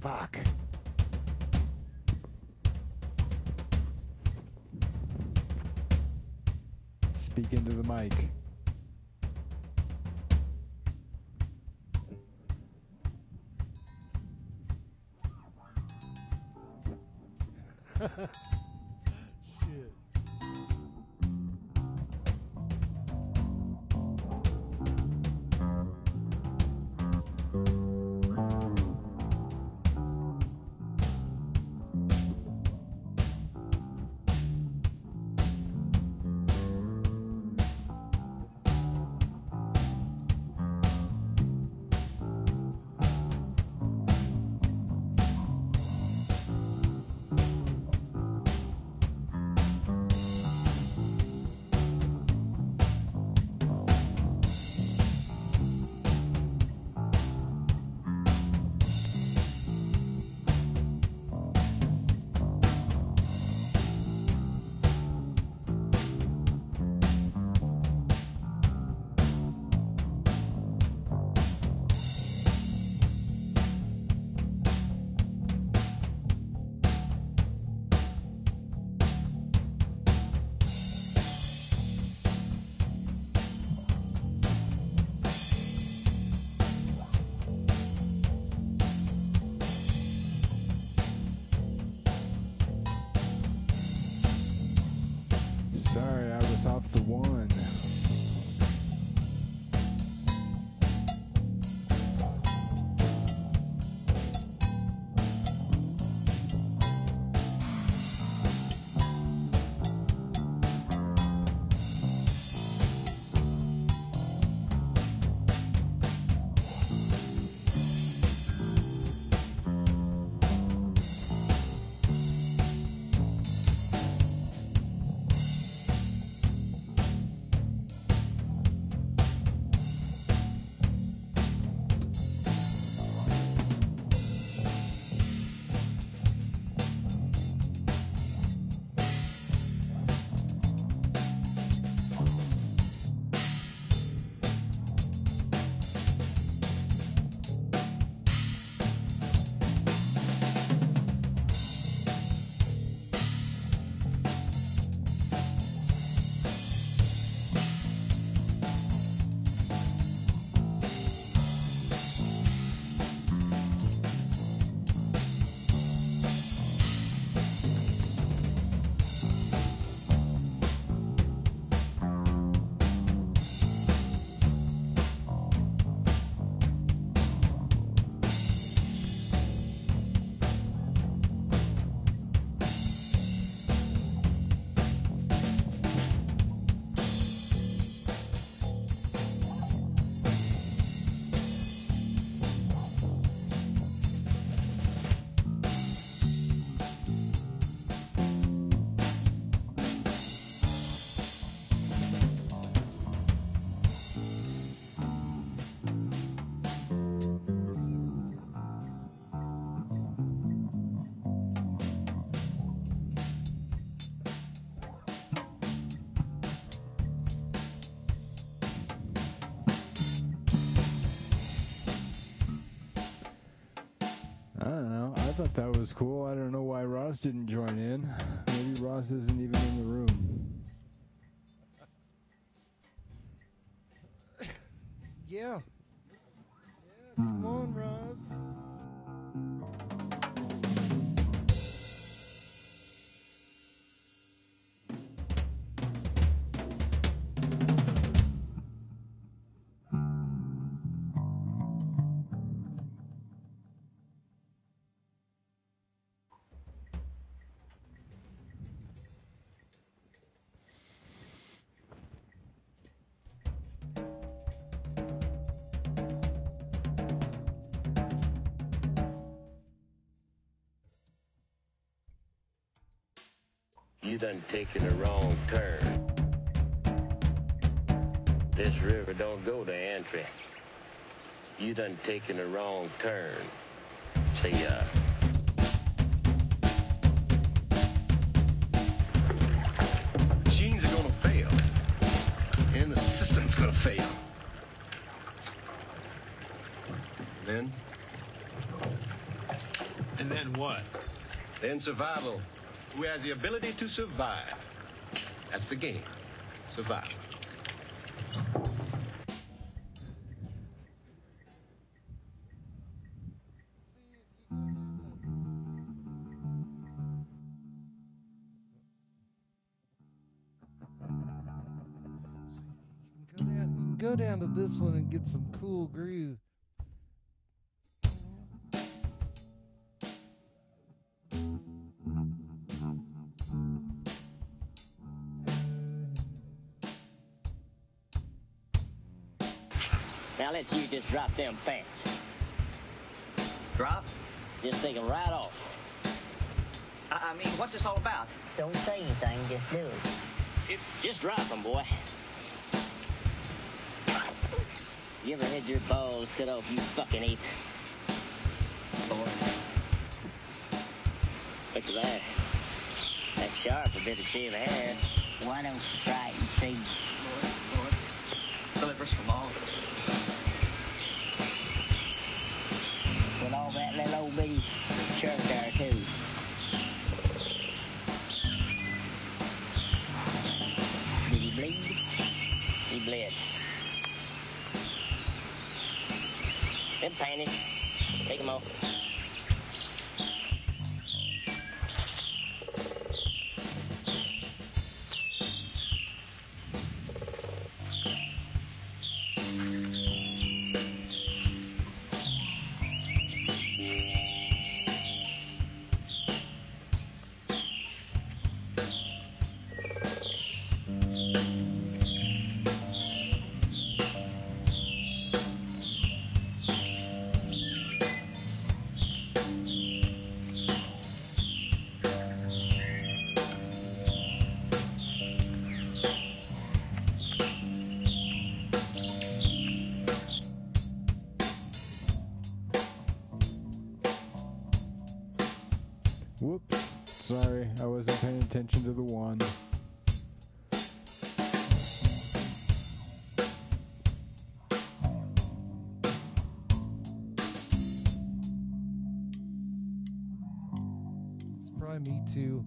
Fuck. Speak into the mic. Shit. Sorry, I was off the one. I don't know. I thought that was cool. I don't know why Ross didn't join in. Maybe Ross isn't even in the room. Yeah. Come on, Ross. You done taken the wrong turn. This river don't go to Antry. You done taken the wrong turn. See ya. Machines are gonna fail. And the system's gonna fail. Then And then what? Then survival. Who has the ability to survive? That's the game. Survival. Go down to this one and get some cool groove. Now let's you just drop them pants. Drop? Just take them right off. I mean, what's this all about? Don't say anything, just do it. Just drop them, boy. You ever had your balls cut off, you fucking ape? Boy. Look at that. That's sharp, a bit of shave hair. Why don't you try it and see? Boy. Delivers from all. With all that little old bitty shirt there, too. Did he bleed? He bled. Them panties. Take them off. Whoops. Sorry, I wasn't paying attention to the one. It's probably me too.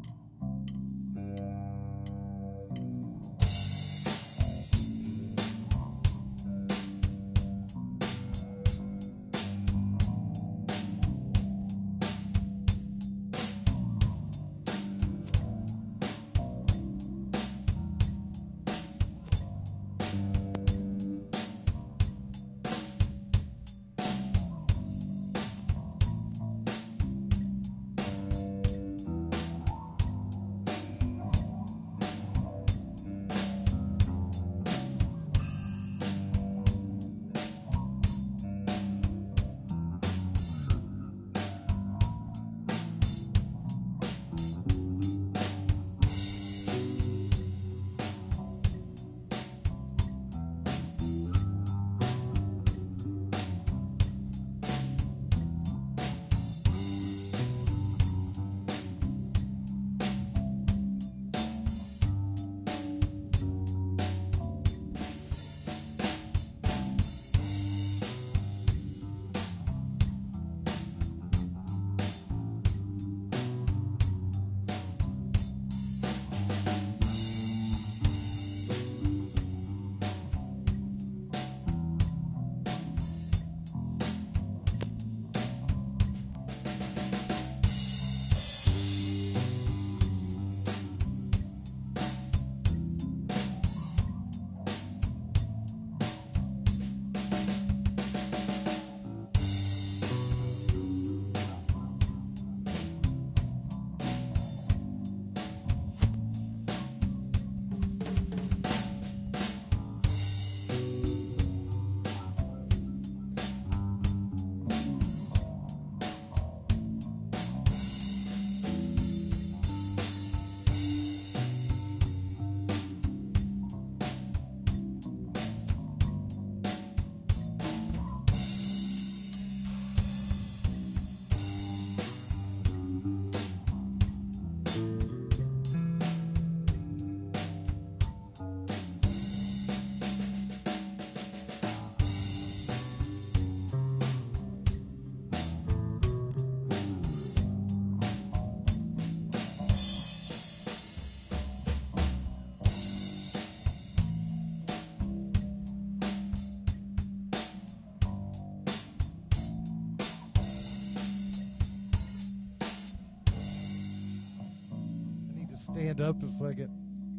stand up a second.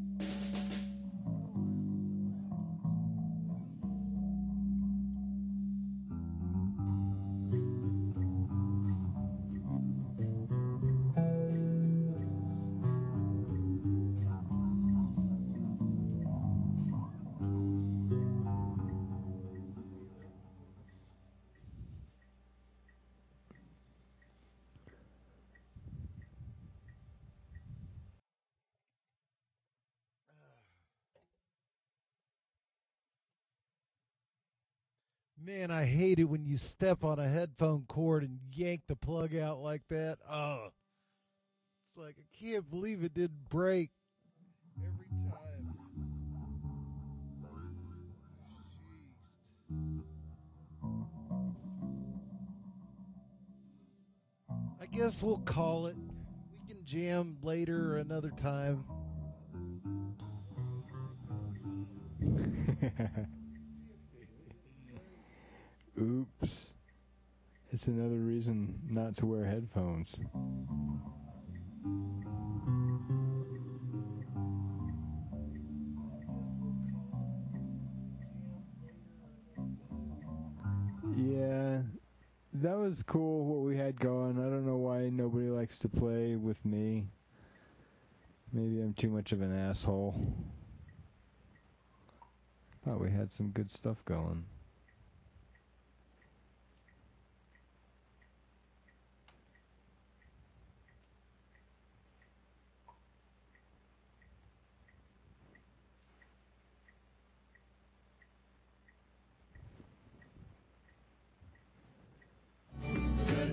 Man, I hate it when you step on a headphone cord and yank the plug out like that. Oh, it's like I can't believe it didn't break every time. Jeez. I guess we'll call it. We can jam later another time. Oops. It's another reason not to wear headphones. Yeah, that was cool what we had going. I don't know why nobody likes to play with me. Maybe I'm too much of an asshole. Thought we had some good stuff going.